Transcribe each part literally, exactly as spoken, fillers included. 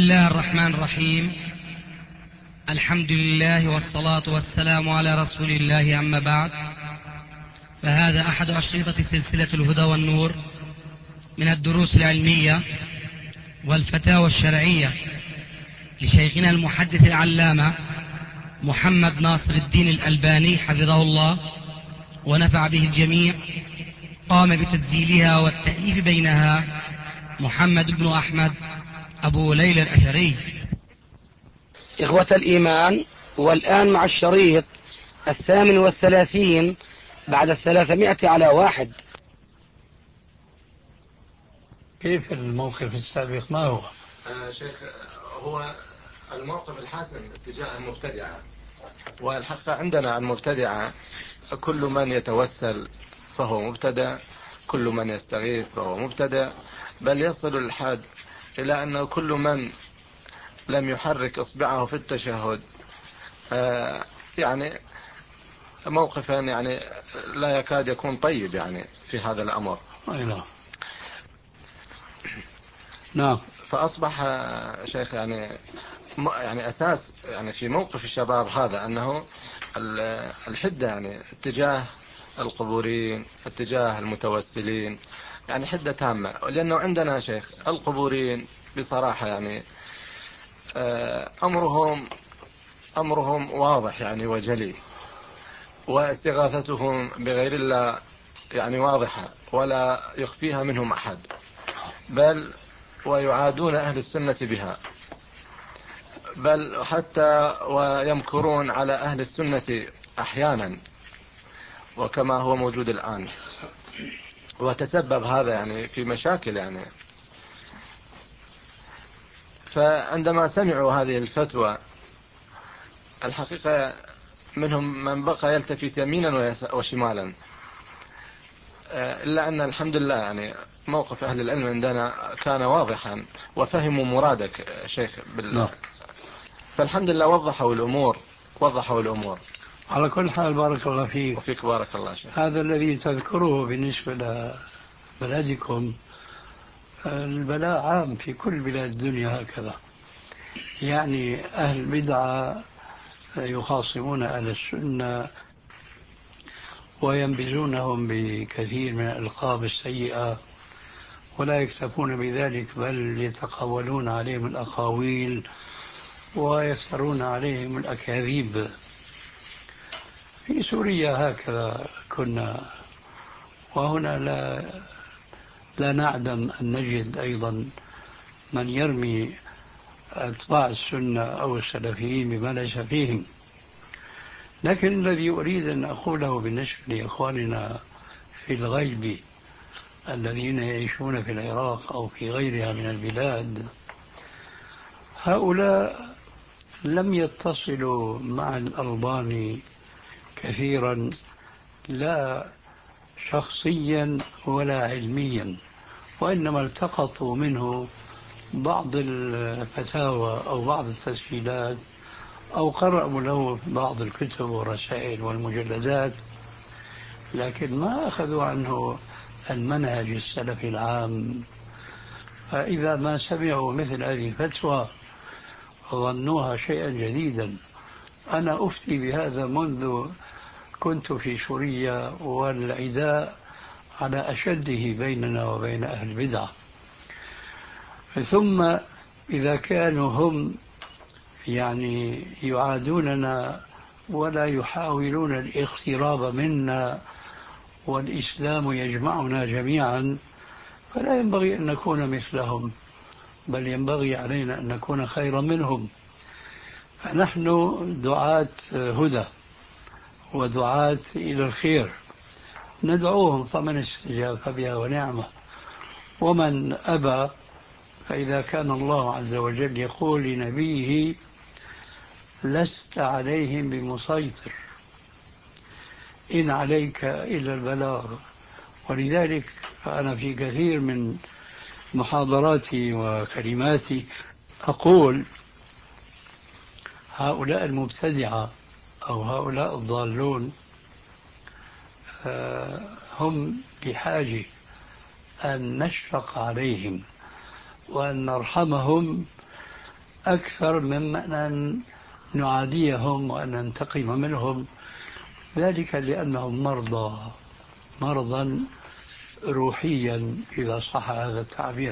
الله الرحمن الرحيم. الحمد لله والصلاة والسلام على رسول الله، أما بعد، فهذا أحد أشرطة سلسلة الهدى والنور من الدروس العلمية والفتاوى الشرعية لشيخنا المحدث العلامة محمد ناصر الدين الألباني حفظه الله ونفع به الجميع. قام بتسجيلها والتأليف بينها محمد بن أحمد أبو ليلى الأثري. إخوة الإيمان، والآن مع الشريط الثامن والثلاثين بعد الثلاثمائة على واحد. كيف الموقف السابق ما هو؟ آه شيخ، هو الموقف الحسن اتجاه المبتدعة، والحق عندنا المبتدعة كل من يتوسل فهو مبتدع، كل من يستغيث فهو مبتدع، بل يصل الحد إلى أنه كل من لم يحرك إصبعه في التشهد آه يعني موقفا يعني لا يكاد يكون طيب يعني في هذا الأمر. أيوة. نعم. فأصبح شيخ يعني يعني أساس يعني في موقف الشباب هذا أنه الحدة يعني اتجاه القبورين، اتجاه المتوسلين، يعني حدة تامة. لأنه عندنا شيخ القبورين بصراحة يعني أمرهم أمرهم واضح يعني وجلي، واستغاثتهم بغير الله يعني واضحة ولا يخفيها منهم أحد، بل ويعادون أهل السنة بها، بل حتى ويمكرون على أهل السنة أحيانا، وكما هو موجود الآن. وتسبب هذا يعني في مشاكل يعني. فعندما سمعوا هذه الفتوى الحقيقة منهم من بقى يلتفت يمينا وشمالا، إلا أن الحمد لله يعني موقف أهل العلم عندنا كان واضحا وفهموا مرادك شيخ بالله. فالحمد لله وضحوا الأمور وضحوا الأمور. على كل حال بارك الله فيك. وفيك بارك الله شيخ. هذا الذي تذكره بالنسبة لبلدكم البلاء عام في كل بلاد الدنيا هكذا، يعني أهل بدعة يخاصمون أهل السنة وينبذونهم بكثير من الألقاب السيئة، ولا يكتفون بذلك بل يتقولون عليهم الأقاويل ويفترون عليهم الأكاذيب. في سوريا هكذا كنا، وهنا لا لا نعدم أن نجد أيضا من يرمي أتباع السنة أو السلفيين بما ليس فيهم. لكن الذي أريد أن أقوله بالنسبة لإخواننا في الغيب الذين يعيشون في العراق أو في غيرها من البلاد، هؤلاء لم يتصلوا مع الألباني كثيرا، لا شخصيا ولا علميا، وإنما التقطوا منه بعض الفتاوى أو بعض التسجيلات أو قرأوا له بعض الكتب والرسائل والمجلدات، لكن ما أخذوا عنه المنهج السلفي العام. فإذا ما سمعوا مثل هذه الفتوى ظنوها شيئا جديدا. أنا أفتي بهذا منذ كنت في سوريا، والعداء على أشده بيننا وبين أهل البدع. ثم إذا كانوا هم يعني يعادوننا ولا يحاولون الاقتراب منا والإسلام يجمعنا جميعا، فلا ينبغي أن نكون مثلهم، بل ينبغي علينا أن نكون خيرا منهم. فنحن دعاة هدى ودعاة إلى الخير، ندعوهم، فمن استجاب فبها ونعمة، ومن أبى فإذا كان الله عز وجل يقول لنبيه لست عليهم بمسيطر إن عليك إلا البلاغ. ولذلك فأنا في كثير من محاضراتي وكلماتي أقول هؤلاء المبتدعة أو هؤلاء الضالون هم بحاجة أن نشفق عليهم وأن نرحمهم أكثر مما أن نعاديهم وأن ننتقم منهم، ذلك لأنهم مرضى مرضا روحيا إذا صح هذا التعبير.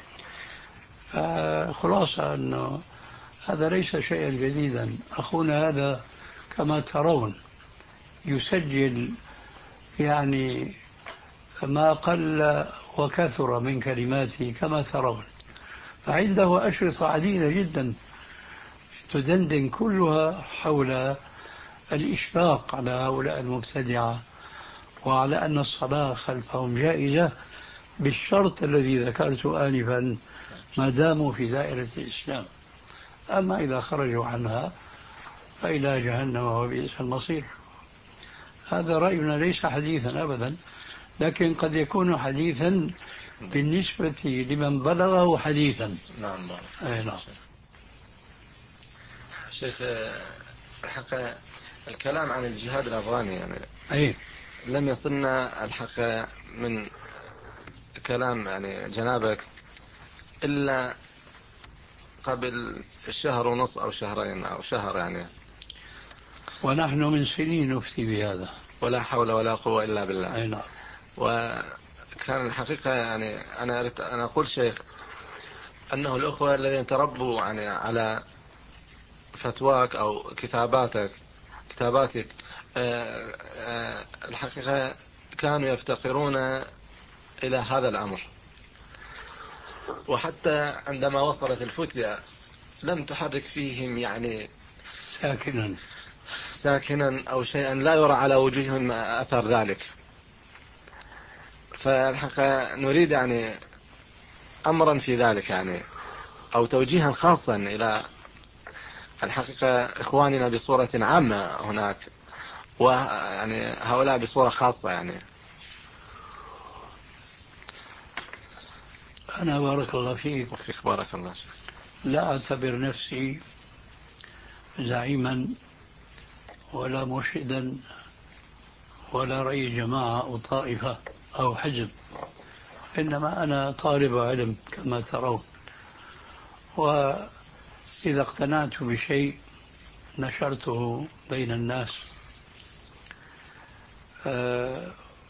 فخلاصة أنه هذا ليس شيئا جديدا. أخونا هذا كما ترون يسجل يعني ما قل وكثر من كلماته كما ترون، فعنده أشرطة عديدة جدا تدندن كلها حول الإشفاق على هؤلاء المبتدعة وعلى أن الصلاة خلفهم جائزة بالشرط الذي ذكرته آنفا ما داموا في دائرة الإسلام. أما إذا خرجوا عنها فإلى جهنم وبئس المصير. هذا رأينا ليس حديثا أبدا، لكن قد يكون حديثا بالنسبة لمن بلغه حديثا. نعم. أي نعم. شيخ الحق الكلام عن الجهاد الأفغاني يعني أي لم يصلنا الحق من كلام يعني جنابك إلا قبل الشهر ونص أو شهرين أو شهر يعني، ونحن من سنين نفتي بهذا ولا حول ولا قوة إلا بالله. أي نعم. وكان الحقيقة يعني أنا أردت أن أقول شيخ أنه الأخوة الذين تربوا يعني على فتواك أو كتاباتك كتاباتك أه أه الحقيقة كانوا يفتقرون إلى هذا الأمر، وحتى عندما وصلت الفتية لم تحرك فيهم يعني ساكنا ساكنا أو شيئا لا يرى على وجوههم أثر ذلك. فالحقيقة نريد يعني أمرا في ذلك يعني أو توجيها خاصا إلى الحقيقة إخواننا بصورة عامة هناك، ويعني هؤلاء بصورة خاصة يعني. أنا بارك الله فيك وفيك بارك الله شيخ. لا أعتبر نفسي زعيما ولا مرشدا ولا رئيس جماعة أو طائفة أو حزب، إنما أنا طالب علم كما ترون، وإذا اقتنعت بشيء نشرته بين الناس. أه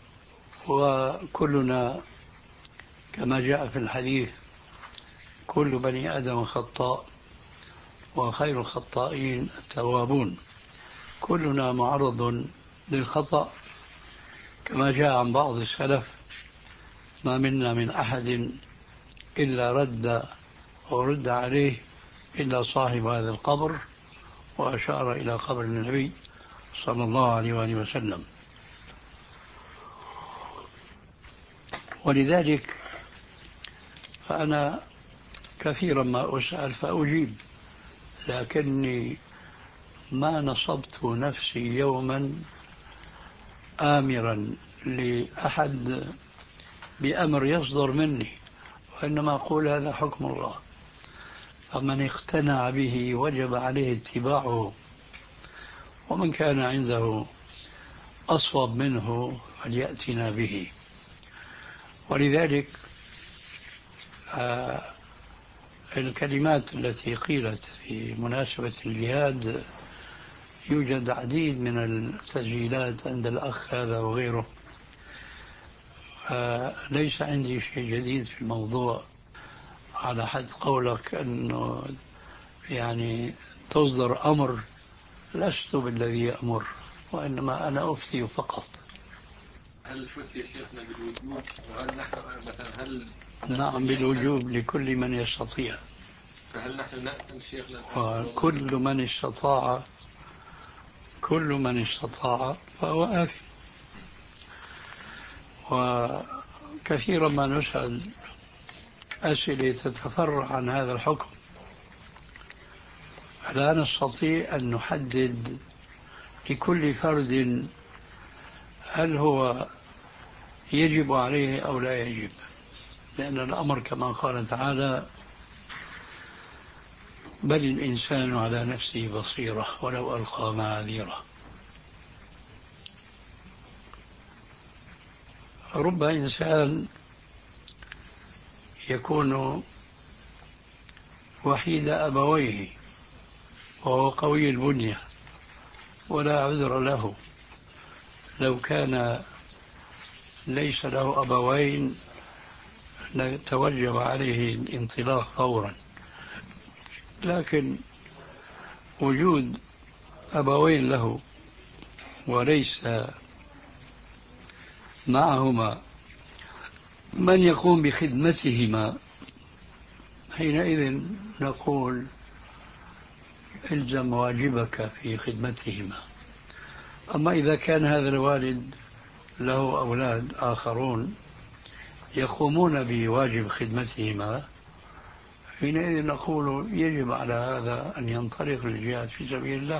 وكلنا كما جاء في الحديث كل بني آدم خطاء وخير الخطائين التوابون. كلنا معرض للخطأ كما جاء عن بعض السلف: ما منا من أحد إلا رد ورد عليه إلا صاحب هذا القبر، وأشار إلى قبر النبي صلى الله عليه وآله وسلم. ولذلك فأنا كثيرا ما أسأل فأجيب، لكني ما نصبت نفسي يوما آمرا لأحد بأمر يصدر مني، وإنما أقول هذا حكم الله، فمن اقتنع به وجب عليه اتباعه، ومن كان عنده أصوب منه فليأتنا به. ولذلك آه الكلمات التي قيلت في مناسبة الجهاد يوجد عديد من التسجيلات عند الأخ هذا وغيره. آه ليس عندي شيء جديد في الموضوع، على حد قولك أنه يعني تصدر أمر، لست بالذي يأمر، وإنما أنا أفتي فقط. هل الفتية شيخنا بالوجوب؟ وهل نحن مثلا هل نعم بالوجوب لكل من يستطيع، فهل نحن نأثم شيخنا؟ وكل من استطاع كل من استطاع فهو آثم. وكثيرا ما نسأل أسئلة تتفرع عن هذا الحكم، لا نستطيع أن نحدد لكل فرد هل هو يجب عليه أو لا يجب، لأن الأمر كما قال تعالى: بل الإنسان على نفسه بصيرة ولو ألقى معاذيره. رب إنسان يكون وحيد أبويه وهو قوي البنية ولا عذر له. لو كان ليس له أبوين توجب عليه الانطلاق فورا، لكن وجود أبوين له وليس معهما من يقوم بخدمتهما، حينئذ نقول الزم واجبك في خدمتهما. أما إذا كان هذا الوالد له أولاد آخرون يقومون بواجب خدمتهما، حينئذ نقول يجب على هذا أن ينطلق للجهاد في سبيل الله.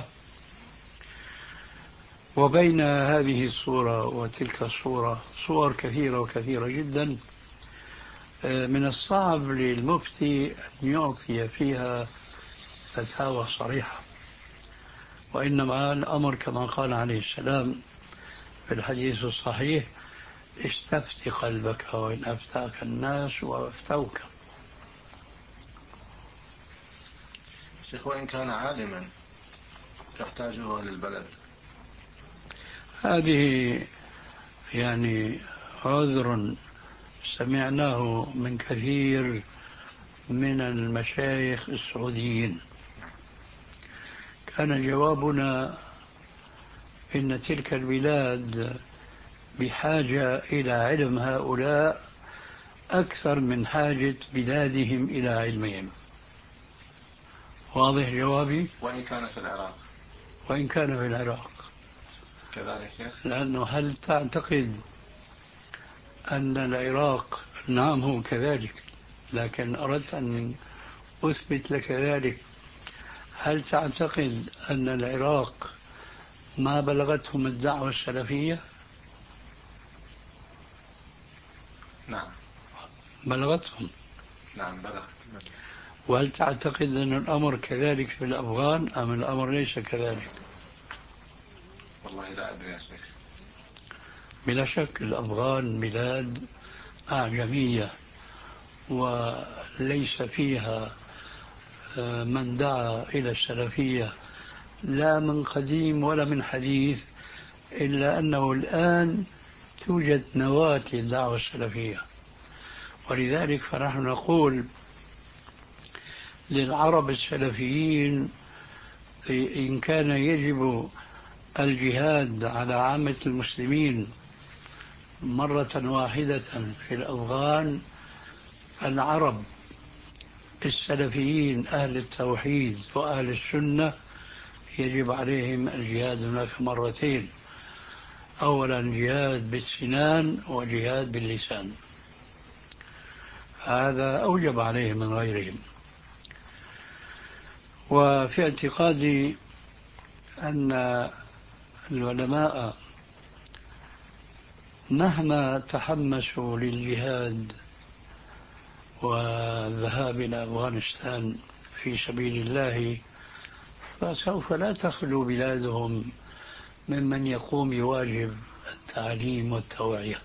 وبين هذه الصورة وتلك الصورة صور كثيرة وكثيرة جدا، من الصعب للمفتي أن يعطي فيها فتاوى صريحة، وإنما الأمر كما قال عليه السلام في الحديث الصحيح: استفت قلبك وإن أفتاك الناس وأفتوك. شيخ، وإن كان عالما يحتاجه للبلد، هذه يعني عذر سمعناه من كثير من المشايخ السعوديين. كان جوابنا إن تلك البلاد بحاجة إلى علم هؤلاء أكثر من حاجة بلادهم إلى علمهم. واضح جوابي؟ وإن كان في العراق وإن كان في العراق كذلك شيخ. لأنه هل تعتقد أن العراق، نعم هو كذلك، لكن أردت أن أثبت لك ذلك، هل تعتقد أن العراق ما بلغتهم الدعوة السلفية؟ نعم بلغتهم. نعم بلغت. وهل تعتقد أن الأمر كذلك في الأفغان أم الأمر ليس كذلك؟ والله لا أدري يا شيخ. بلا شك الأفغان بلاد أعجمية وليس فيها من دعا إلى السلفية لا من قديم ولا من حديث، إلا أنه الآن توجد نواة للدعوة السلفية. ولذلك فنحن نقول للعرب السلفيين إن كان يجب الجهاد على عامة المسلمين مرة واحدة في الأفغان، العرب السلفيين أهل التوحيد وأهل السنة يجب عليهم الجهاد هناك مرتين: أولا جهاد بالسنان وجهاد باللسان، هذا أوجب عليهم من غيرهم. وفي اعتقادي أن العلماء مهما تحمسوا للجهاد والذهاب إلى أفغانستان في سبيل الله فسوف لا تخلو بلادهم ممن يقوم بواجب التعليم والتوعية،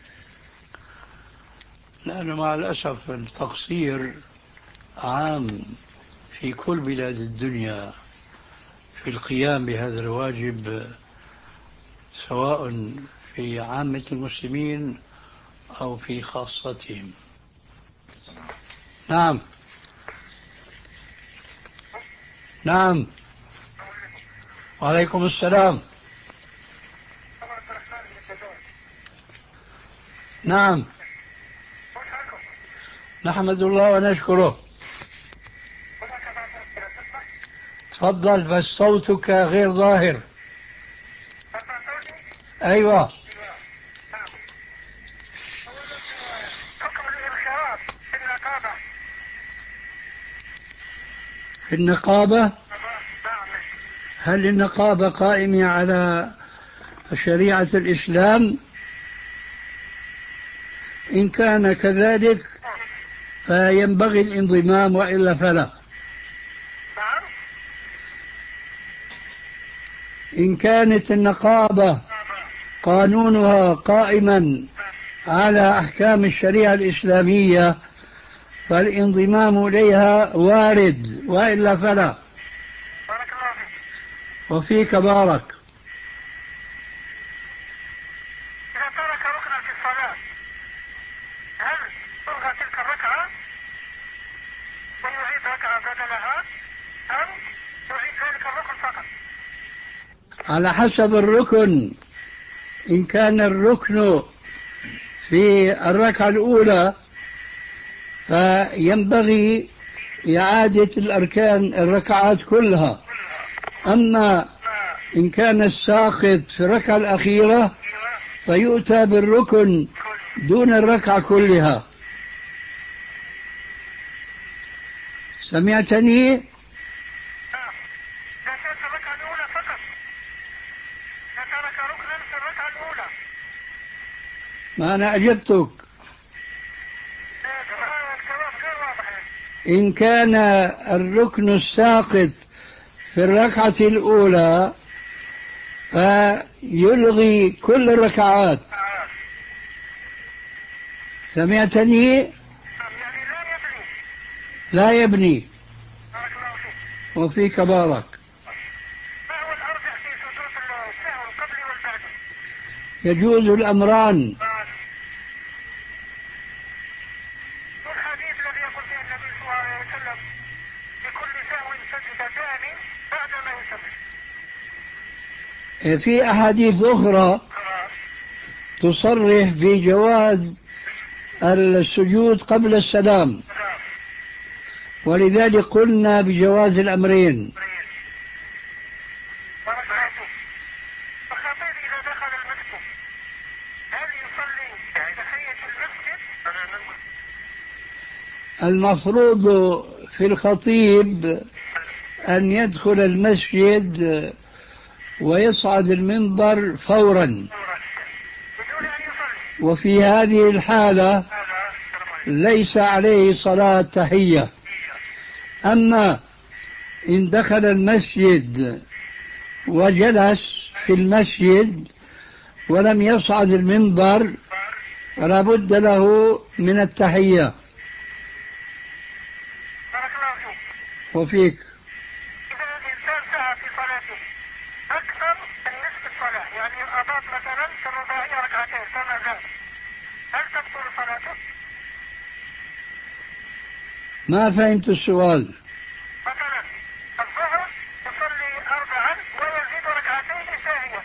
لأنه مع الأسف التقصير عام في كل بلاد الدنيا في القيام بهذا الواجب، سواء في عامة المسلمين أو في خاصتهم. نعم نعم وعليكم السلام. نعم نحمد الله ونشكره. تفضل، بس صوتك غير ظاهر. أيوة. في النقابة، هل النقابة قائمة على شريعة الإسلام؟ إن كان كذلك فينبغي الانضمام، وإلا فلا. إن كانت النقابة قانونها قائما على أحكام الشريعة الإسلامية فالانضمام إليها وارد، وإلا فلا. بارك الله فيك. وفيك بارك. إذا ترك ركنا في الصلاة هل تلغى تلك الركعة ويعيد ركعة بدلها أم يعيد ذلك الركن فقط؟ على حسب الركن. إن كان الركن في الركعة الأولى فينبغي إعادة الأركان الركعات كلها. أما إن كان الساقط في الركعة الأخيرة فيؤتى بالركن دون الركعة كلها. سمعتني؟ لا، كانت الركعة الأولى فقط، ترك ركنا في الركعة الأولى. ما أنا أجبتك. الجواب غير واضح. إن كان الركن الساقط في الركعة الأولى فيلغي كل الركعات. سمعتني؟ يعني لا يبني. لا يبني. بارك الله فيك. وفيك بارك. ما هو الأرجح في سجود السهو القبلي والبعدي؟ يجوز الأمران. والحديث الذي يقول فيه النبي صلى الله عليه وسلم لكل سهو سجدتان بعدما يسلم. في أحاديث أخرى تصرح بجواز السجود قبل السلام، ولذلك قلنا بجواز الأمرين. بارك الله فيك. الخطيب إذا دخل المسجد هل يصلي تحية المسجد؟ المفروض في الخطيب أن يدخل المسجد ويصعد المنبر فورا، بدون أن يصلي. وفي هذه الحالة ليس عليه صلاة تحية. أما إن دخل المسجد وجلس في المسجد ولم يصعد المنبر فلا بد له من التحية. بارك الله فيك. وفيك. إذا الإنسان سعى في صلاته أكثر من نصف الصلاة، يعني أضاف مثلا في الرباعية ركعتين فما زاد، هل تبطل صلاته؟ ما فهمت السؤال. مثلا الظهر يصلي أربعا ويزيد ركعتين ثانية.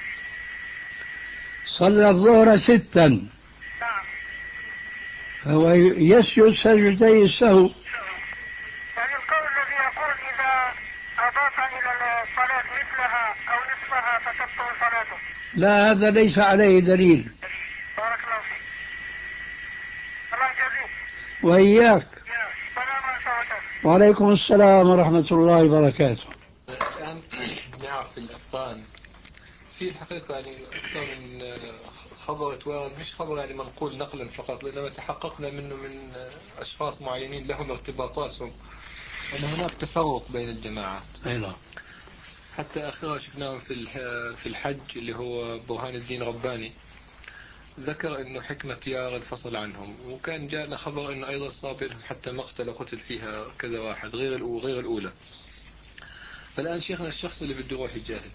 صلى الظهر ستا نعم. فهو يسجد سجدتي السهو. يعني القول الذي يقول إذا أضاف إلى الصلاة مثلها أو نصفها فتبطل صلاته. لا، هذا ليس عليه دليل. بارك الله فيك. الله يجزيك. وإياك. السلام عليكم. وعليكم السلام ورحمة الله وبركاته. الآن نعرف الأفغان في الحقيقة يعني أكثر من خبر توارد، مش خبر يعني منقول نقلا فقط، لأنما تحققنا منه من أشخاص معينين لهم ارتباطاتهم أن هناك تفرق بين الجماعات. أيضا حتى آخرها شفناهم في في الحج اللي هو برهان الدين رباني ذكر أنه حكمة يار الفصل عنهم، وكان جاءنا خبر أنه أيضا صار بينهم حتى مقتل قتل فيها كذا واحد غير غير الأولى. فالآن شيخنا الشخص اللي بده يروح يجاهد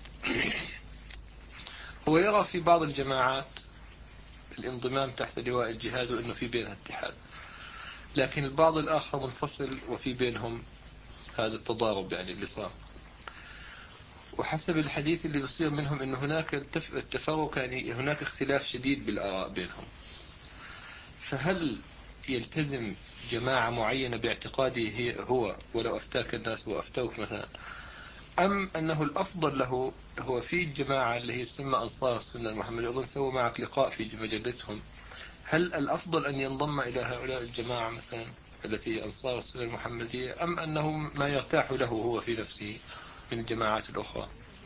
هو يرى في بعض الجماعات الانضمام تحت لواء الجهاد وأنه في بينها اتحاد، لكن البعض الآخر منفصل وفي بينهم هذا التضارب يعني اللي صار. وحسب الحديث اللي بيصير منهم أنه هناك التفرق، يعني هناك اختلاف شديد بالآراء بينهم. فهل يلتزم جماعة معينة باعتقاده هي هو ولو أفتاك الناس وأفتوك مثلا، أم أنه الأفضل له هو في الجماعة اللي هي تسمى أنصار السنة المحمدية، أظن سووا معك لقاء في مجلتهم، هل الأفضل أن ينضم إلى هؤلاء الجماعة مثلا التي هي أنصار السنة المحمدية، أم أنه ما يرتاح له هو في نفسه من الجماعات الأخرى؟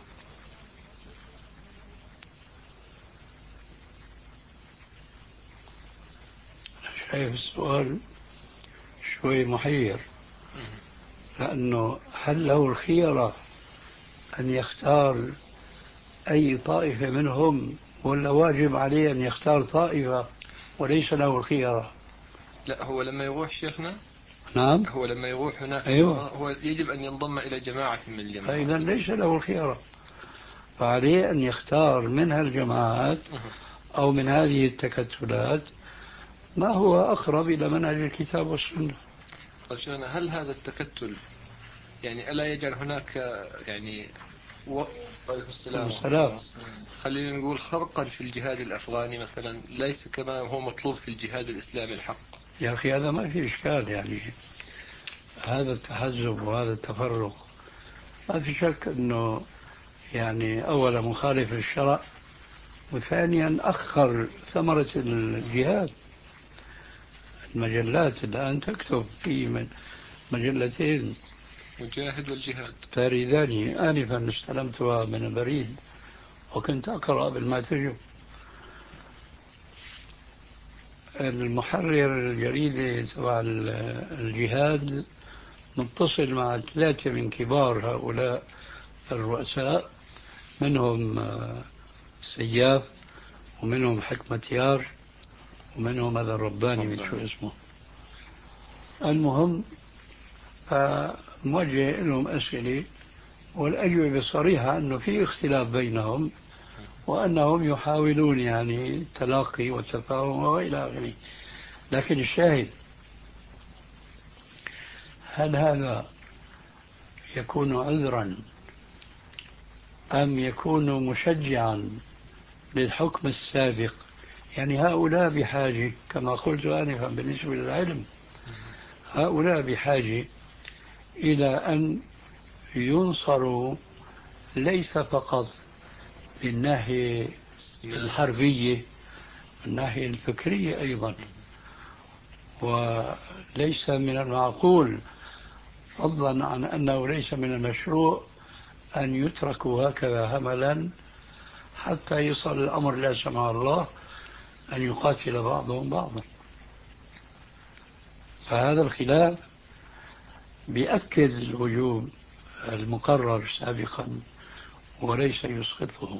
شايف السؤال شوي محير، لأنه هل له الخيرة أن يختار أي طائفة منهم، ولا واجب عليه أن يختار طائفة وليس له الخيرة؟ لا، هو لما يروح شيخنا نعم. هو لما يروح هناك أيوة. هو يجب أن ينضم إلى جماعة من الجماعات، فإذا ليس له الخيار، فعليه أن يختار من هالجماعات أو من هذه التكتلات ما هو أقرب إلى منهج الكتاب والسنة. طيب شيخنا، هل هذا التكتل يعني ألا يجعل هناك يعني و... السلام السلام. خلينا نقول خرقا في الجهاد الأفغاني مثلا، ليس كما هو مطلوب في الجهاد الإسلامي الحق؟ يا أخي هذا ما في إشكال، يعني هذا التحزب وهذا التفرق ما في شك أنه يعني أولا مخالف للشرع، وثانيا أخر ثمرة الجهاد. المجلات الآن تكتب في من مجلتين مجاهد والجهاد تاريخان، آنفا استلمتها من البريد وكنت أقرأ قبل ما تجب. المحرر الجريدة تبع الجهاد متصل مع ثلاثة من كبار هؤلاء الرؤساء، منهم سياف ومنهم حكمة يار ومنهم هذا الرباني من شو اسمه. المهم موجه لهم أسئلة والأجوبة صريحة أنه في اختلاف بينهم وأنهم يحاولون يعني التلاقي والتفاهم وإلى آخره. لكن الشاهد، هل هذا يكون عذرا أم يكون مشجعا للحكم السابق؟ يعني هؤلاء بحاجة كما قلت آنفا بالنسبة للعلم، هؤلاء بحاجة إلى أن ينصروا ليس فقط بالناحية الحربية، الناحية الفكرية أيضا. وليس من المعقول فضلا عن أنه ليس من المشروع أن يتركوا هكذا هملا حتى يصل الأمر لا سمح الله أن يقاتل بعضهم بعضا. فهذا الخلاف بيأكد الوجوب المقرر سابقا وليس يسقطه.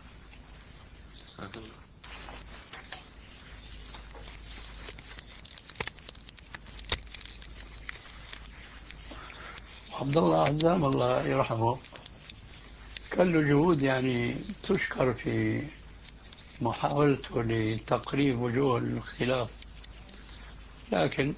عبد الله عزام الله يرحمه كان له جهود يعني تشكر في محاولته لتقريب وجوه الاختلاف، لكن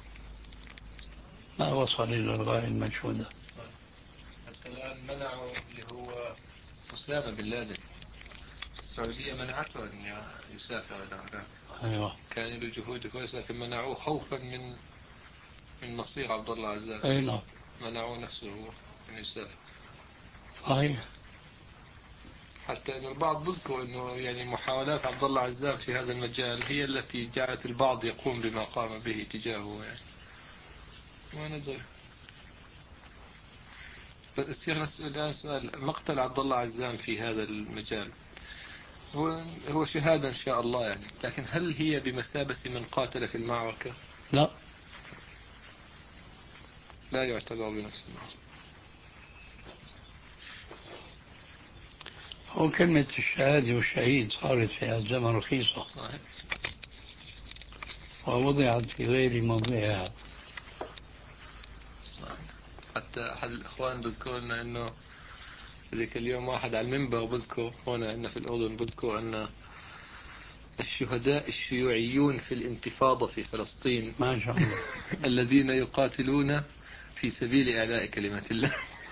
ما وصل إلى الغاية المنشودة. حتى الآن منعوا اللي هو أسامة بن لادن، السعودية منعته أن يسافر إلى هناك. أيوة. كان له جهود كويسة لكن منعوه خوفا من من مصير عبد الله عزام. أيوة. منعوه نفسه هو أن يسافر. صحيح. حتى أن البعض بذكر أنه يعني محاولات عبد الله عزام في هذا المجال هي التي جعلت البعض يقوم بما قام به تجاهه يعني. ما ندري. بس الآن سؤال، مقتل عبد الله عزام في هذا المجال هو هو شهادة إن شاء الله يعني، لكن هل هي بمثابة من قاتل في المعركة؟ لا، لا يعتبر بنفس المعنى. هو كلمة الشهادة والشهيد صارت في هذا الزمن رخيصة. صحيح. ووضعت في غير موضعها. صحيح. حتى أحد الإخوان بذكر لنا أنه ذيك اليوم واحد على المنبر بذكر هنا عندنا في الأردن بذكر أن الشهداء الشيوعيون في الانتفاضة في فلسطين ما شاء الله الذين يقاتلون في سبيل إعلاء كلمة الله.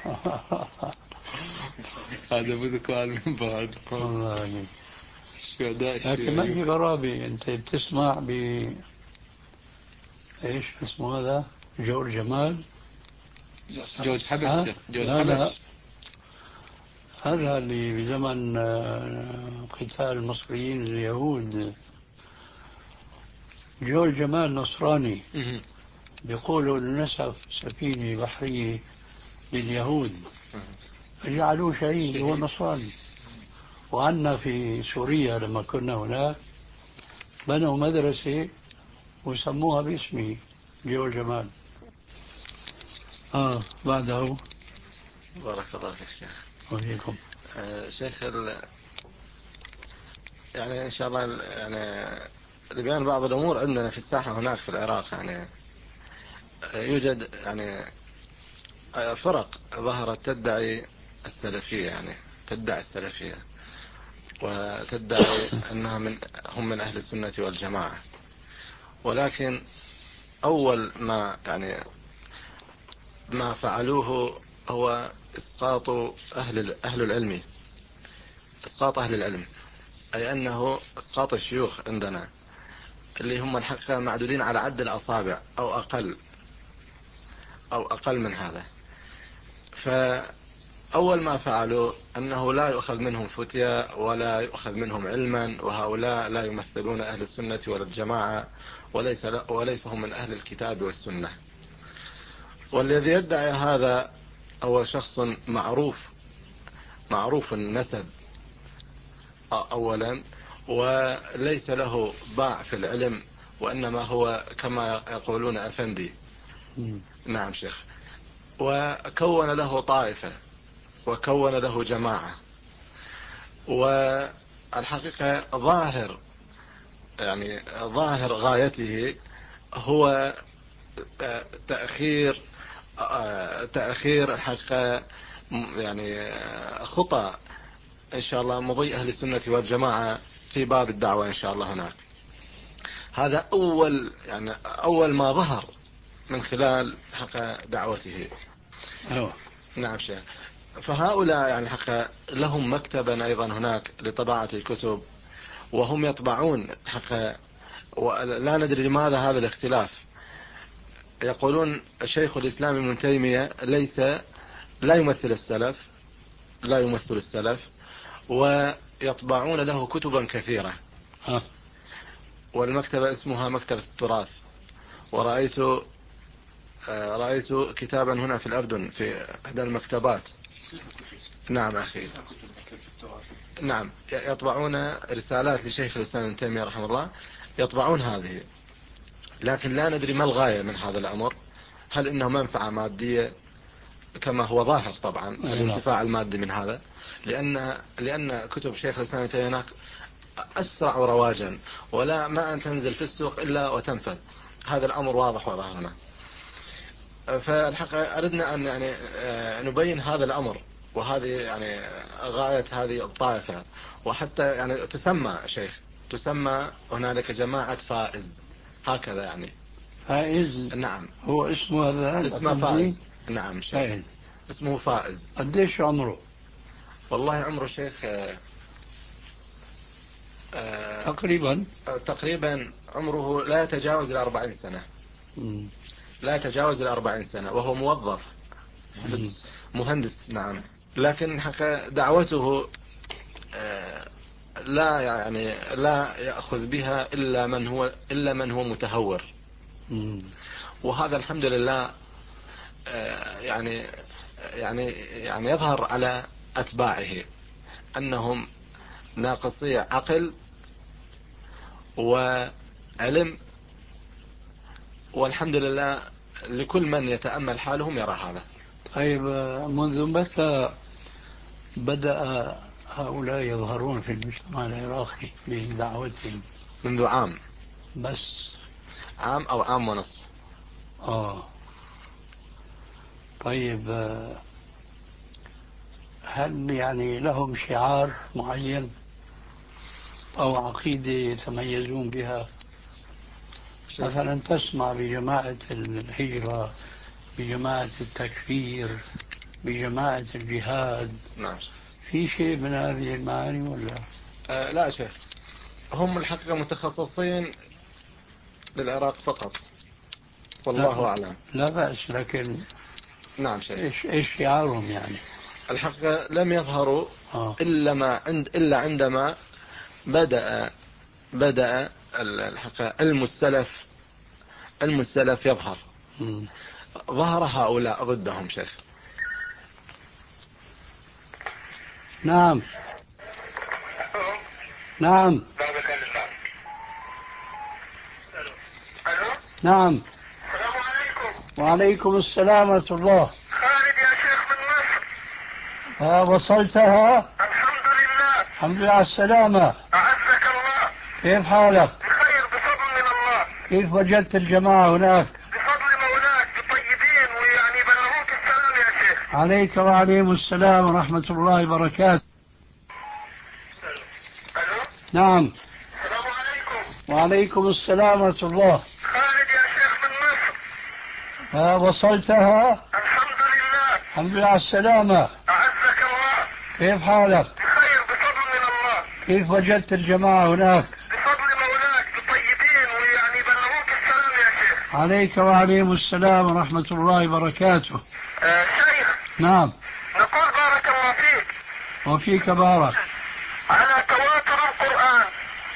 هذا بذكر على المنبر. والله الشهداء لكن ما في الشيوعيون. غرابة، أنت بتسمع ب إيش اسمه هذا جورج جمال جورج حبش. ها؟ جورج لا لا، حبش هذا اللي بزمن قتال المصريين اليهود. جورج جمال نصراني، بيقولوا إنه نسف سفينة بحرية لليهود جعلوه شهيد، هو نصراني. وعنا في سوريا لما كنا هناك بنوا مدرسة وسموها باسمي جورج جمال. آه بعده. بارك الله فيك شيخ. وفيكم. آه شيخ ال... يعني إن شاء الله يعني لبيان بعض الأمور عندنا في الساحة هناك في العراق. يعني يوجد يعني فرق ظهرت تدعي السلفية، يعني تدعي السلفية وتدعي أنها من هم من أهل السنة والجماعة، ولكن أول ما يعني ما فعلوه هو إسقاط أهل أهل العلم، إسقاط أهل العلم، أي أنه إسقاط الشيوخ عندنا اللي هم الحقيقة معدودين على عد الأصابع أو أقل أو أقل من هذا. فأول ما فعلوا أنه لا يؤخذ منهم فتيا ولا يؤخذ منهم علما، وهؤلاء لا يمثلون أهل السنة ولا الجماعة، وليس وليس هم من أهل الكتاب والسنة. والذي يدعي هذا هو شخص معروف معروف النسب أولا، وليس له باع في العلم، وإنما هو كما يقولون أفندي. نعم شيخ. وكون له طائفة وكون له جماعة، والحقيقة ظاهر يعني ظاهر غايته هو تأخير تأخير الحقيقة يعني خطأ إن شاء الله مضي أهل السنة والجماعة في باب الدعوة إن شاء الله هناك. هذا أول يعني أول ما ظهر من خلال حق دعوته. أيوة. نعم شيخ. فهؤلاء يعني حق لهم مكتبا أيضا هناك لطباعة الكتب، وهم يطبعون حق، ولا ندري لماذا هذا الاختلاف. يقولون شيخ الإسلام ابن تيمية ليس لا يمثل السلف لا يمثل السلف ويطبعون له كتبا كثيرة. ها. والمكتبة اسمها مكتبة التراث. ورأيت رأيت كتابا هنا في الأردن في إحدى المكتبات. نعم أخي. نعم يطبعون رسالات لشيخ الإسلام ابن تيمية رحمه الله، يطبعون هذه، لكن لا ندري ما الغاية من هذا الأمر. هل إنه منفعة مادية كما هو ظاهر طبعا الانتفاع المادي من هذا، لأن لأن كتب شيخ الإسلام ابن تيمية هناك أسرع رواجا، ولا ما أن تنزل في السوق إلا وتنفذ. هذا الأمر واضح وظاهرنا. فالحقيقة أردنا أن يعني نبين هذا الأمر، وهذه يعني غاية هذه الطائفة. وحتى يعني تسمى شيخ تسمى هنالك جماعة فائز هكذا يعني. فائز. نعم هو اسمه هذا اسمه فائز. نعم شيخ فائز. اسمه فائز. قديش عمره؟ والله عمره شيخ آه تقريبا تقريبا عمره لا يتجاوز الأربعين سنة. مم. لا يتجاوز الأربعين سنة، وهو موظف مهندس. نعم. لكن حقيقة دعوته لا يعني لا يأخذ بها إلا من هو إلا من هو متهور. مم. وهذا الحمد لله يعني يعني يعني يظهر على أتباعه أنهم ناقصي عقل وعلم، والحمد لله لكل من يتأمل حالهم يرى هذا. طيب منذ متى بدأ هؤلاء يظهرون في المجتمع العراقي بدعوتهم؟ منذ عام بس عام أو عام ونصف. آه طيب هل يعني لهم شعار معين أو عقيدة يتميزون بها؟ مثلا تسمع بجماعة الهجرة، بجماعة التكفير، بجماعة الجهاد. نعم. في شيء من هذه المعاني ولا؟ آه لا شيخ، هم الحقيقة متخصصين للعراق فقط، والله لا أعلم. لا بأس، لكن نعم شيخ. إيش إيش شعارهم يعني؟ الحقيقة لم يظهروا آه. إلا ما عند إلا عندما بدأ بدأ الحقيقة علم السلف علم السلف يظهر. م. ظهر هؤلاء ضدهم شيخ. نعم نعم نعم. السلام عليكم. وعليكم السلام ورحمة الله. خالد يا شيخ من مصر. ها وصلتها؟ الحمد لله. الحمد لله على السلامة. أعزك الله. كيف حالك؟ بخير بفضل من الله. كيف وجدت الجماعة هناك؟ بفضل مولاك عليك وعليكم السلام ورحمة الله وبركاته. الو. نعم. السلام عليكم. وعليكم السلام ورحمة الله. خالد يا شيخ من مصر. ها وصلتها؟ الحمد لله. الحمد لله على السلامة. أعزك الله. كيف حالك؟ بخير بفضل من الله. كيف وجدت الجماعة هناك؟ بفضل مولاك طيبين ويعني بلغوك السلام يا شيخ. عليك وعليكم السلام ورحمة الله وبركاته. آه شيخ. نعم. نقول بارك الله فيك. وفيك بارك. على تواتر القرآن.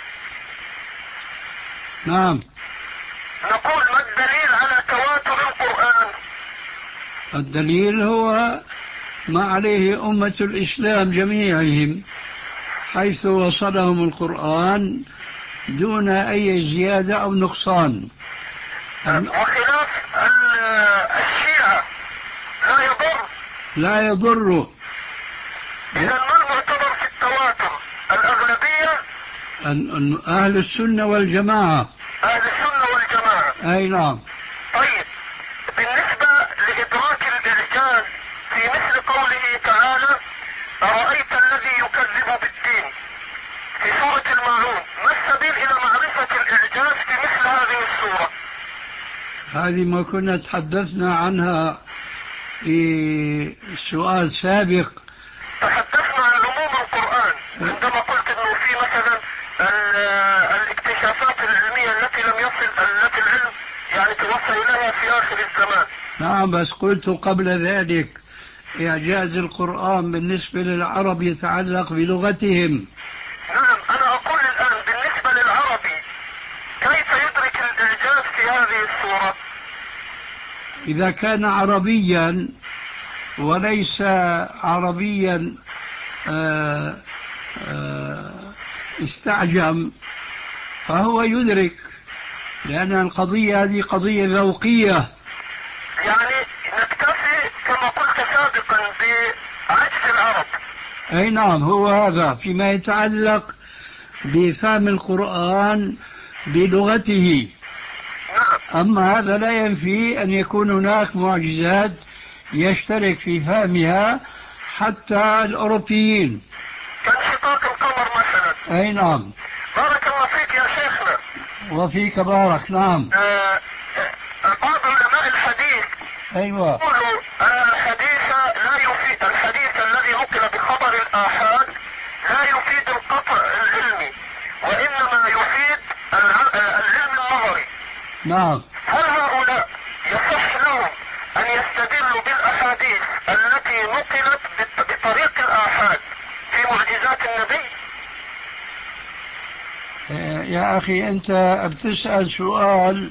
نعم. نقول ما الدليل على تواتر القرآن؟ الدليل هو ما عليه أمة الإسلام جميعهم، حيث وصلهم القرآن دون أي زيادة أو نقصان. وخلاف الشيعة لا يضر. لا يضر. إذا ما المعتبر في التواتر؟ الأغلبية؟ أهل السنة والجماعة. أهل السنة والجماعة. أي نعم. طيب بالنسبة لإدراك الإعجاز في مثل قوله تعالى أرأيت الذي يكذب بالدين في سورة الماعون، ما السبيل إلى معرفة الإعجاز في مثل هذه السورة؟ هذه ما كنا تحدثنا عنها في سؤال سابق. تحدثنا عن عموم القرآن عندما قلت انه في مثلا الاكتشافات العلمية التي لم يصل التي العلم يعني توصل اليها في اخر الزمان. نعم، بس قلت قبل ذلك إعجاز القرآن بالنسبة للعرب يتعلق بلغتهم. نعم، أنا أقول الآن بالنسبة للعربي كيف يدرك الإعجاز في هذه السورة؟ إذا كان عربيا وليس عربيا آآ آآ استعجم فهو يدرك، لأن القضية هذه قضية ذوقية. يعني نكتفي كما قلت سابقا بعجز العرب. أي نعم، هو هذا فيما يتعلق بفهم القرآن بلغته. نعم. أما هذا لا ينفي أن يكون هناك معجزات يشترك في فهمها حتى الأوروبيين، كانشقاق القمر مثلا. أي نعم. بارك الله فيك يا شيخنا. وفيك بارك. نعم. آه بعض علماء الحديث أيوة يقولوا أن الحديث لا يفيد، الحديث الذي نقل بخبر الآحاد لا يفيد القطع العلمي وإنما يفيد العلم النظري. نعم. هل هؤلاء يصح لهم أن يستدلوا بالأحاديث التي نقلت بطريق الآحاد في معجزات النبي؟ يا أخي أنت بتسأل سؤال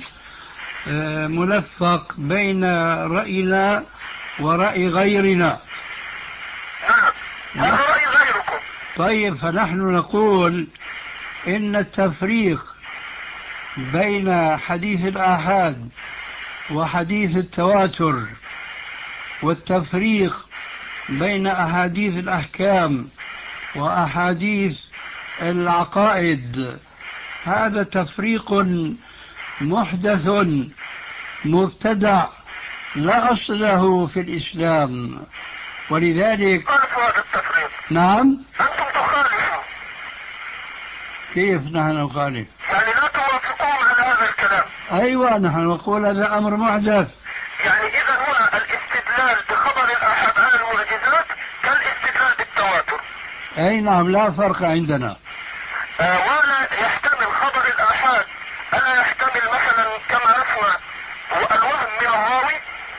ملفق بين رأينا ورأي غيرنا. نعم، هذا رأي غيركم. طيب، فنحن نقول إن التفريق بين حديث الآحاد وحديث التواتر والتفريق بين أحاديث الأحكام وأحاديث العقائد هذا تفريق محدث مبتدع لا أصل له في الإسلام، ولذلك خالفوا هذا التفريق. نعم. أنتم تخالفوا. كيف نحن نخالف؟ يعني لا توافقون على هذا الكلام. أيوة، نحن نقول هذا أمر محدث. يعني إذا هنا الاستدلال بخبر الآحاد على المعجزات كالاستدلال بالتواتر. أي نعم، لا فرق عندنا. آه ولا يحتمل خبر الآحاد، ألا يحتمل مثلا كما نسمع الوهم من الراوي؟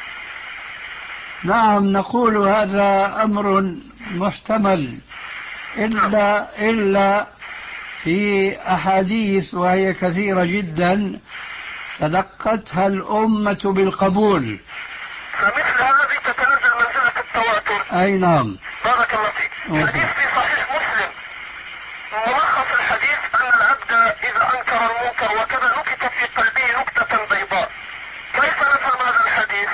نعم، نقول هذا أمر محتمل، إلا إلا في أحاديث وهي كثيرة جدا تلقتها الأمة بالقبول، فمثل هذه تتنزل منزلة التواتر. أي نعم. بارك الله فيك. حديث في صحيح مسلم ملخص الحديث أن العبد إذا أنكر المنكر وكذا نكت في قلبه نكتة بيضاء. كيف نفهم هذا الحديث؟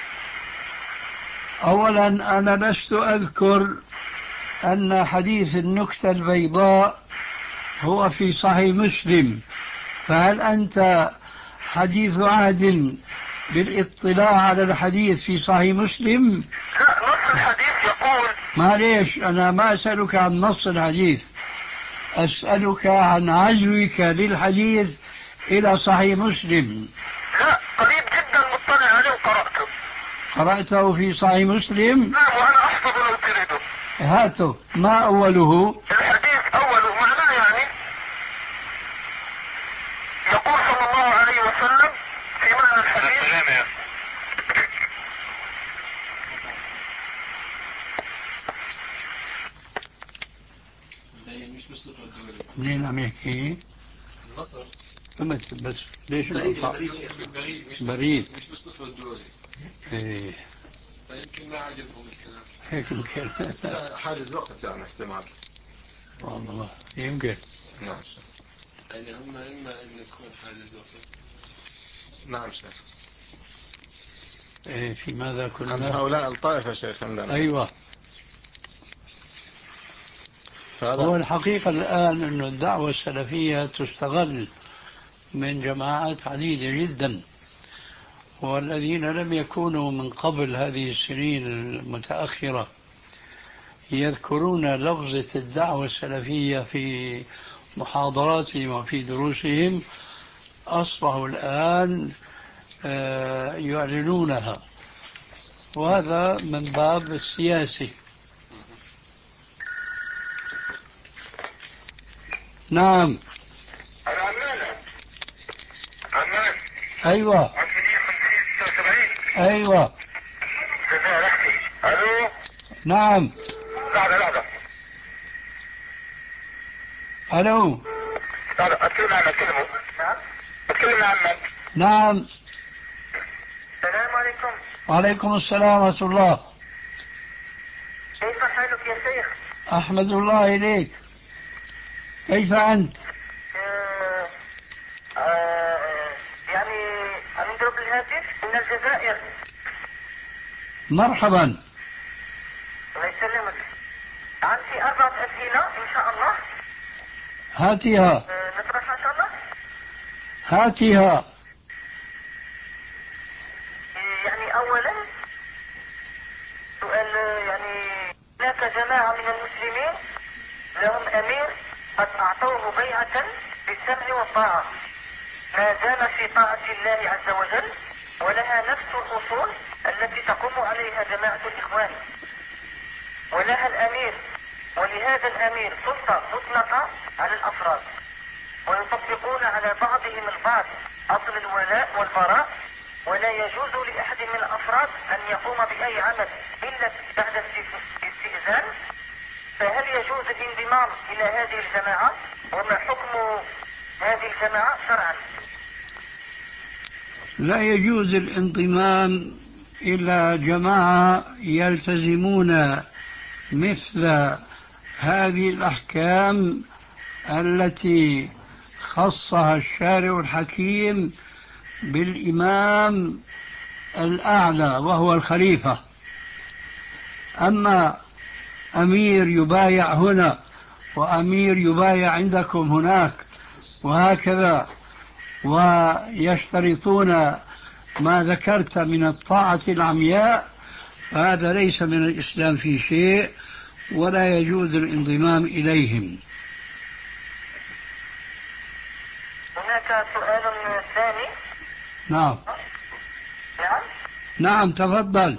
أولا أنا لست أذكر أن حديث النكتة البيضاء هو في صحيح مسلم، فهل أنت حديث عهد بالاطلاع على الحديث في صحيح مسلم؟ لا، نص الحديث يقول. معليش أنا ما أسألك عن نص الحديث، أسألك عن عزوك للحديث إلى صحيح مسلم. لا قريب جدا مطلع عليه وقرأته. قرأته في صحيح مسلم؟ نعم وأنا أحفظ لو تريده. هاته. ما أوله؟ الحديث أوله معناه يعني يقول صلى الله عليه وسلم في معنى الحديث. منين عم يحكي؟ مصر. بس بس ليش بريد الأطفال؟ بريد مش بريد مش بالصفر الدولي. ايه فيمكن ما عجبهم الكلام. هيك يمكن. حاجز وقت يعني احتمال. والله يمكن. نعم يعني هم إما أن يكون حاجز وقت. نعم شيخ. ايه في ماذا كنا؟ عن هؤلاء الطائفة شيخ عندنا. أيوة. هو الحقيقة الآن أن الدعوة السلفية تستغل من جماعات عديدة جدا، والذين لم يكونوا من قبل هذه السنين المتأخرة يذكرون لفظة الدعوة السلفية في محاضراتهم وفي دروسهم أصبحوا الآن يعلنونها، وهذا من باب السياسي. نعم. العمالة. عمان. أيوة. أيوة. ألو. نعم. لحظة لحظة. ألو. لحظة أتكلم عن أتكلمه. نعم. أتكلم عن من؟ نعم. السلام عليكم. وعليكم السلام ورحمة الله. كيف حالك يا شيخ؟ أحمد الله إليك. كيف أنت؟ آه آه يعني من ضرب الهاتف من الجزائر. مرحبا. الله يسلمك. عندي أربعة أسئلة إن شاء الله. هاتيها. آه نطرحها إن شاء الله. هاتيها. يعني أولا سؤال، يعني هناك جماعة من المسلمين لهم أمير قد أعطوه بيعة بالسمع والطاعة ما دام في طاعة الله عز وجل، ولها نفس الأصول التي تقوم عليها جماعة الإخوان، ولها الأمير ولهذا الأمير سلطة مطلقة على الأفراد، ويطبقون على بعضهم البعض أصل الولاء والبراء، ولا يجوز لأحد من الأفراد أن يقوم بأي عمل إلا بعد استئذان. فهل يجوز الانضمام إلى هذه الجماعة؟ وما حكم هذه الجماعة شرعا؟ لا يجوز الانضمام إلى جماعة يلتزمون مثل هذه الأحكام التي خصها الشارع الحكيم بالإمام الأعلى وهو الخليفة. أما أمير يبايع هنا وأمير يبايع عندكم هناك وهكذا، ويشترطون ما ذكرت من الطاعة العمياء، فهذا ليس من الإسلام في شيء، ولا يجوز الانضمام إليهم. هناك سؤال ثاني. نعم. نعم. نعم تفضل.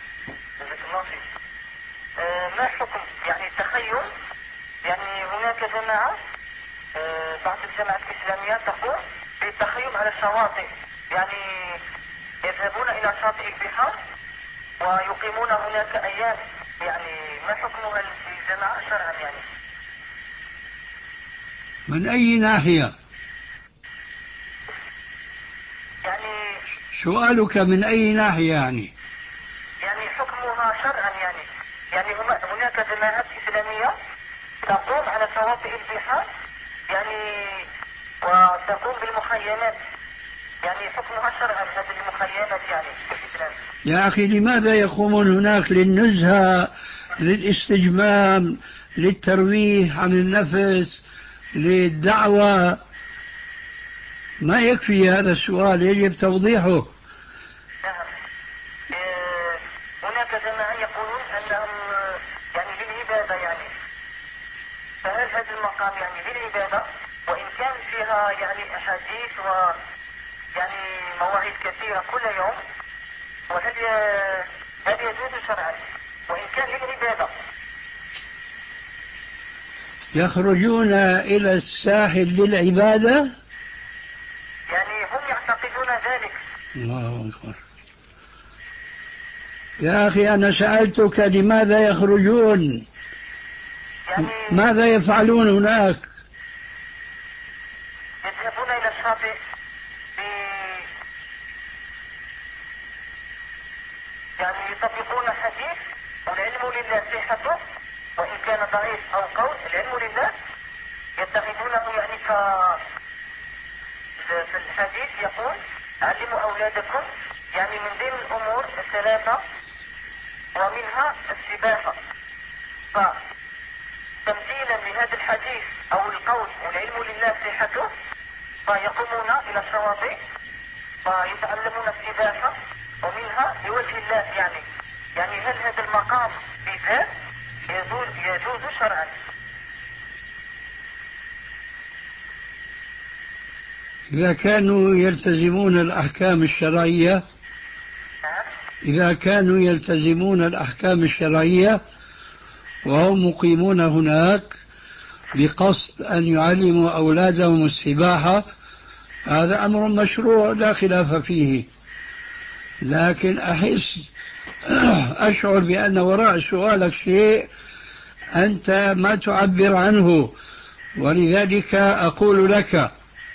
ما حكم يعني التخيل؟ يعني هناك جماعة بعض الجماعات الإسلامية تقوم بالتخيم على الشواطئ، يعني يذهبون إلى شاطئ البحار ويقيمون هناك أيام، يعني ما حكمها الجماعة شرعا؟ يعني من أي ناحية؟ يعني سؤالك من أي ناحية يعني؟ يعني حكمها شرعا، يعني يعني هناك جماعات إسلامية تقوم على شواطئ البحار يعني وتقوم بالمخيمات، يعني حكمها شرعا هذه المخيمات يعني في الإسلام. يا أخي لماذا يقومون هناك؟ للنزهة، للاستجمام، للترويح عن النفس، للدعوة؟ ما يكفي هذا السؤال، يجب توضيحه. نعم. هناك جماعة يقولون أن المقام يعني للعبادة، وإن كان فيها يعني أحاديث و يعني مواعيد كثيرة كل يوم، وهل هل يجوز شرعا وإن كان للعبادة؟ يخرجون إلى الساحل للعبادة؟ يعني هم يعتقدون ذلك. الله أكبر. يا أخي أنا سألتك لماذا يخرجون؟ يعني ماذا يفعلون هناك؟ يذهبون إلى الشاطئ ب... يعني يطبقون حديث والعلم لله صحته، وإن كان ضعيف أو قول العلم لله، يتخذونه يعني ك في الحديث يقول علموا أولادكم يعني من ضمن الأمور الثلاثة ومنها السباحة، فتمثيلا لهذا الحديث أو القول والعلم لله صحته فيقومون إلى الشواطئ فيتعلمون السباحة، ومنها لوجه الله يعني يعني هل هذا المقام بالذات يجوز يجوز شرعا؟ إذا كانوا يلتزمون الأحكام الشرعية إذا كانوا يلتزمون الأحكام الشرعية وهم مقيمون هناك بقصد أن يعلموا أولادهم السباحة، هذا أمر مشروع لا خلاف فيه. لكن أحس أشعر بأن وراء سؤالك شيء أنت ما تعبر عنه، ولذلك أقول لك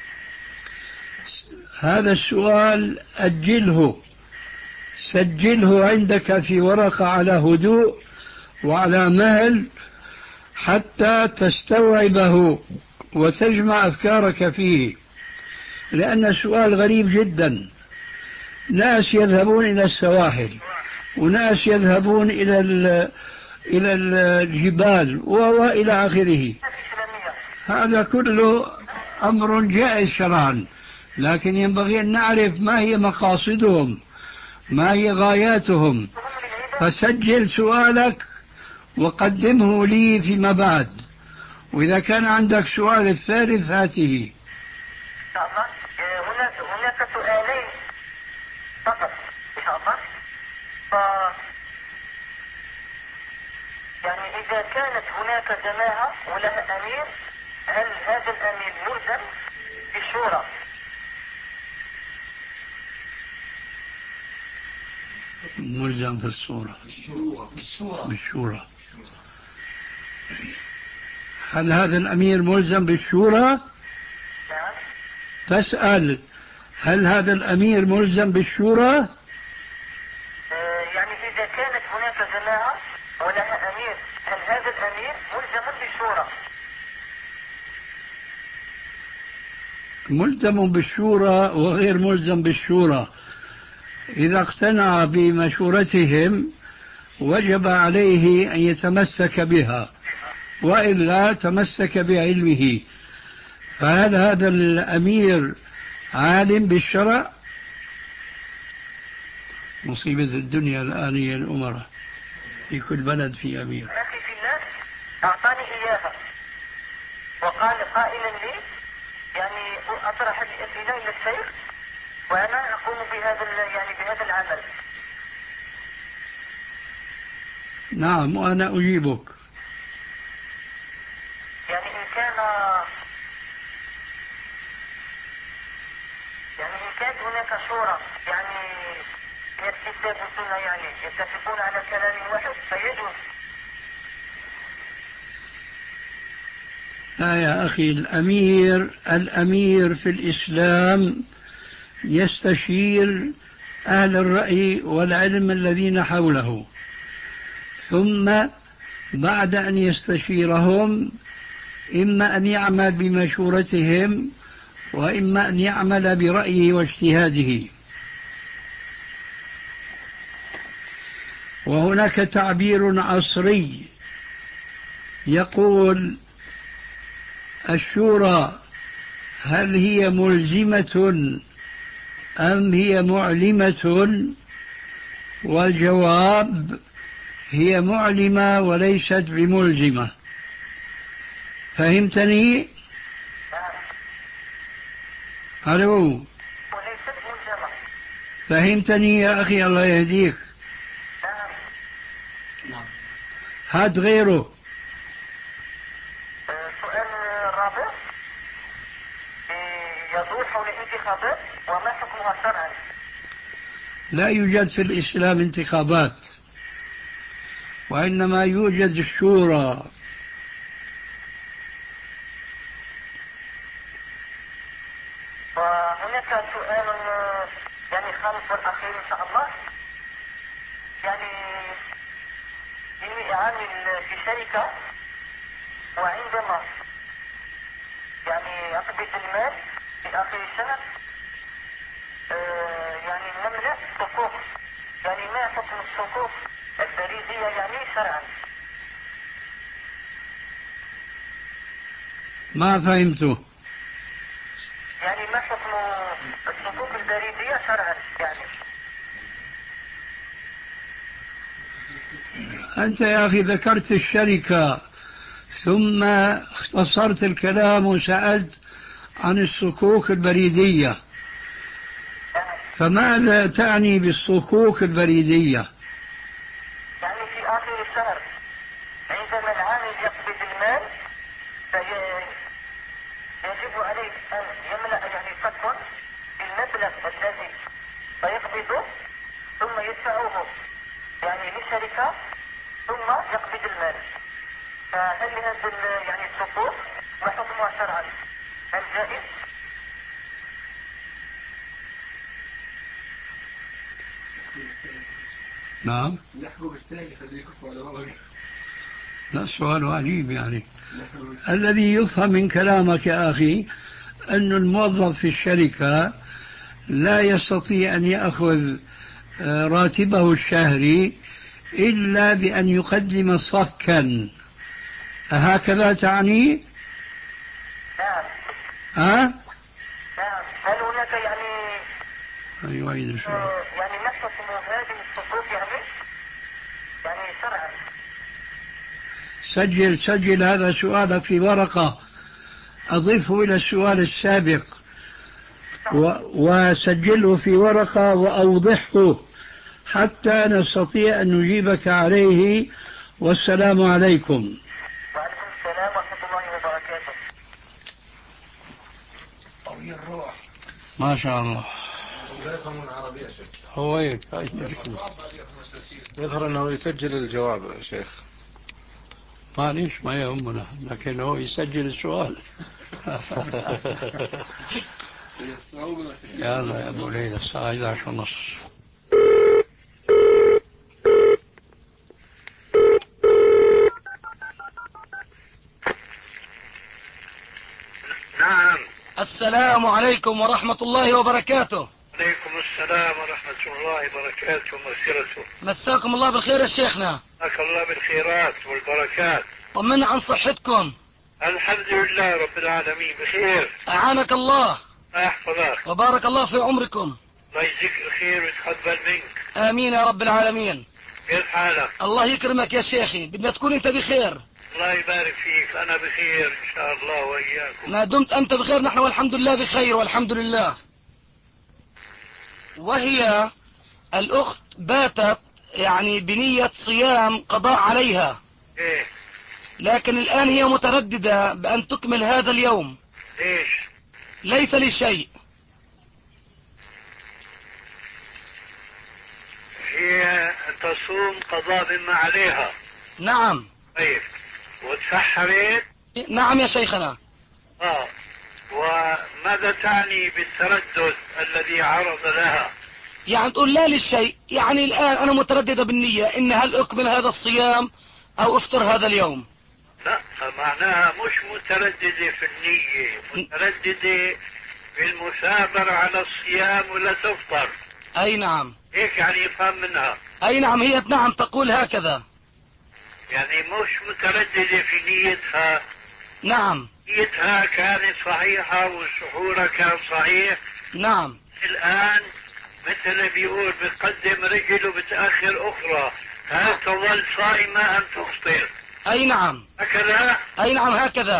هذا السؤال أجله، سجله عندك في ورقة على هدوء وعلى مهل حتى تستوعبه وتجمع أفكارك فيه، لأن السؤال غريب جدا. ناس يذهبون إلى السواحل وناس يذهبون إلى إلى الجبال وإلى آخره، هذا كله أمر جائز شرعا، لكن ينبغي أن نعرف ما هي مقاصدهم، ما هي غاياتهم. فسجل سؤالك وقدمه لي فيما بعد، وإذا كان عندك سؤال الثالث هاته. هناك هناك سؤالين فقط إن شاء الله. ف... يعني إذا كانت هناك جماعة ولها أمير، هل هذا الأمير ملزم بالشورى؟ ملزم بالصورة بالشورى. هل هذا الأمير ملزم بالشورى؟ تسأل هل هذا الأمير ملزم بالشورى؟ يعني إذا كانت هناك جماعة ولها أمير، هل هذا الأمير ملزم بالشورى؟ ملزم بالشورى وغير ملزم بالشورى. إذا اقتنع بمشورتهم وجب عليه أن يتمسك بها، وإلا تمسك بعلمه. فهل هذا الأمير عالم بالشرع؟ مصيبة الدنيا الآن هي الأمراء، في كل بلد في أمير. أخي في الله أعطاني إياها وقال قائلا لي يعني أطرح الأسئلة إلى الشيخ وأنا أقوم بهذا يعني بهذا العمل. نعم وأنا أجيبك. يعني إن كان يعني إن كانت هناك شورى يعني من الكتاب والسنة يعني يتفقون على كلام واحد فيجوز. لا يا أخي، الأمير الأمير في الإسلام يستشير أهل الرأي والعلم الذين حوله، ثم بعد أن يستشيرهم إما أن يعمل بمشورتهم وإما أن يعمل برأيه واجتهاده. وهناك تعبير عصري يقول الشورى هل هي ملزمة أم هي معلمة؟ والجواب هي معلمة وليست بملزمة. فهمتني؟ ألو، وليست ملزمة. فهمتني يا أخي الله يهديك. نعم. نعم. هات غيره. سؤال رابع، يدور حول الانتخابات وما حكمها شرعا؟ لا يوجد في الإسلام انتخابات، وإنما يوجد الشورى. وهناك سؤال يعني خامس والأخير إن شاء الله. يعني إني أعمل في شركة، وعندما يعني أقبض المال في آخر السنة آه يعني نملأ صكوك. يعني ما حكم الصكوك البريدية يعني شرعا؟ ما فهمته. يعني ما حكم الصكوك البريدية شرعا يعني؟ أنت يا أخي ذكرت الشركة ثم اختصرت الكلام وسألت عن الصكوك البريدية، فماذا تعني بالصكوك البريدية؟ يعني في آخر الشهر عندما العامل يقبض المال يجب عليه أن يملأ يعني صكوا بالمبلغ الذي سيقبضه ثم يدفعه يعني للشركة ثم يقبض المال. فهل هذا يعني الصكوك ما حكمها شرعا؟ هل جائز؟ نعم. لا، السؤال عجيب يعني. الذي يفهم من كلامك يا أخي أن الموظف في الشركة لا يستطيع أن يأخذ راتبه الشهري إلا بأن يقدم صكا، هكذا تعني؟ نعم. ها؟ نعم. هل هناك يعني أيوة آه يعني ما حكم هذه الصكوك يعني يعني شرعا؟ سجل سجل هذا سؤالك في ورقة، أضفه إلى السؤال السابق و... وسجله في ورقة وأوضحه حتى نستطيع أن نجيبك عليه. والسلام عليكم. وعليكم السلام ورحمة الله وبركاته. قوي الروح. ما شاء الله. لا يفهمون العربية شيخ. هو هيك. يظهر أنه يسجل الجواب يا شيخ. معليش ما يهمنا، لكن هو يسجل السؤال. يلا يا أبو ليلى الساعة إحدى عشر ونص. نعم. السلام عليكم ورحمة الله وبركاته. عليكم السلام ورحمة الله وبركاته ومغفرته. مساكم الله بالخير يا شيخنا. مساك الله بالخيرات والبركات. طمنا عن صحتكم. الحمد لله رب العالمين بخير. أعانك الله. أحفظك. وبارك الله في عمركم. الله يجزيك الخير ويتقبل منك. آمين يا رب العالمين. كيف حالك؟ الله يكرمك يا شيخي، بدنا تكون أنت بخير. الله يبارك فيك، أنا بخير إن شاء الله وإياكم. ما دمت أنت بخير نحن والحمد لله بخير والحمد لله. وهي الأخت باتت يعني بنية صيام قضاء عليها. إيه؟ لكن الآن هي مترددة بأن تكمل هذا اليوم. ليش؟ ليس لشيء. هي تصوم قضاء بما عليها. نعم. طيب، وتسحرت؟ نعم يا شيخنا. آه. وماذا تعني بالتردد الذي عرض لها؟ يعني تقول لا للشيء، يعني الآن أنا مترددة بالنية إن هل أكمل هذا الصيام أو أفطر هذا اليوم. لا، معناها مش مترددة في النية، مترددة في المثابرة على الصيام ولا تفطر. أي نعم. هيك يعني يفهم منها. أي نعم، هي نعم تقول هكذا. يعني مش مترددة في نيتها. نعم. نيتها كانت صحيحة وسحورها كان صحيح. نعم. الآن مثل بيقول بتقدم رجل وبتأخر أخرى، هل تظل صائمة أم تفطر؟ أي نعم. هكذا؟ أي نعم هكذا.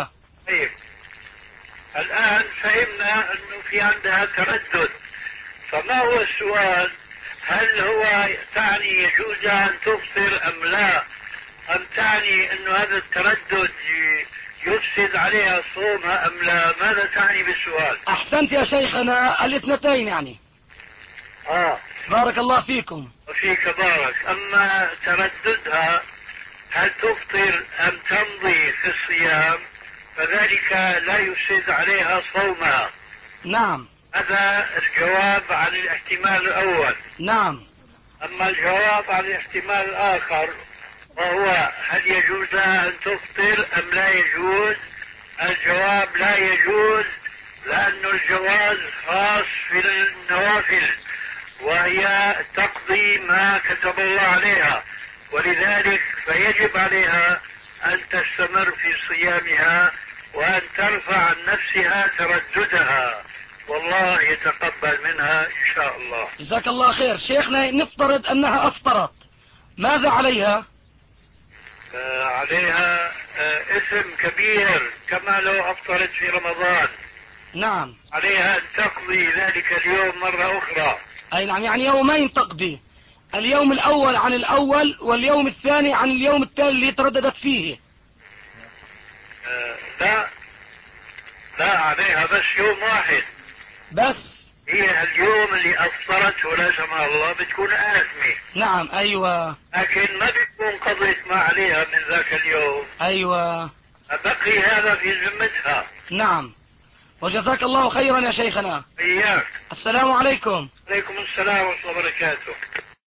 طيب الآن فهمنا أنه في عندها تردد، فما هو السؤال؟ هل هو تعني يجوز أن تفطر أم لا؟ أم تعني أنه هذا التردد يفسد عليها صومها أم لا؟ ماذا تعني بالسؤال؟ أحسنت يا شيخنا، الاثنتين يعني. آه بارك الله فيكم. وفيك بارك. أما ترددها هل تفطر أم تمضي في الصيام فذلك لا يفسد عليها صومها. نعم. هذا الجواب عن الاحتمال الأول. نعم. أما الجواب عن الاحتمال الآخر وهو هل يجوز أن تفطر أم لا يجوز؟ الجواب لا يجوز، لأن الجواز خاص في النوافل وهي تقضي ما كتب الله عليها، ولذلك فيجب عليها أن تستمر في صيامها وأن ترفع عن نفسها ترددها، والله يتقبل منها إن شاء الله. جزاك الله خير. شيخنا نفترض أنها أفطرت، ماذا عليها؟ آه عليها آه اسم كبير كما لو أفطرت في رمضان. نعم. عليها أن تقضي ذلك اليوم مرة أخرى. أي نعم، يعني يومين تقضي، اليوم الأول عن الأول واليوم الثاني عن اليوم التالي اللي ترددت فيه. آه لا لا، عليها بس يوم واحد بس. هي اليوم اللي أفطرته لا سمح الله بتكون آثمة. نعم. أيوة. لكن ما بتكون قضيت ما عليها من ذاك اليوم. أيوة. بقي هذا في ذمتها. نعم. وجزاك الله خيرا يا شيخنا. إياك. السلام عليكم. عليكم السلام ورحمة الله وبركاته.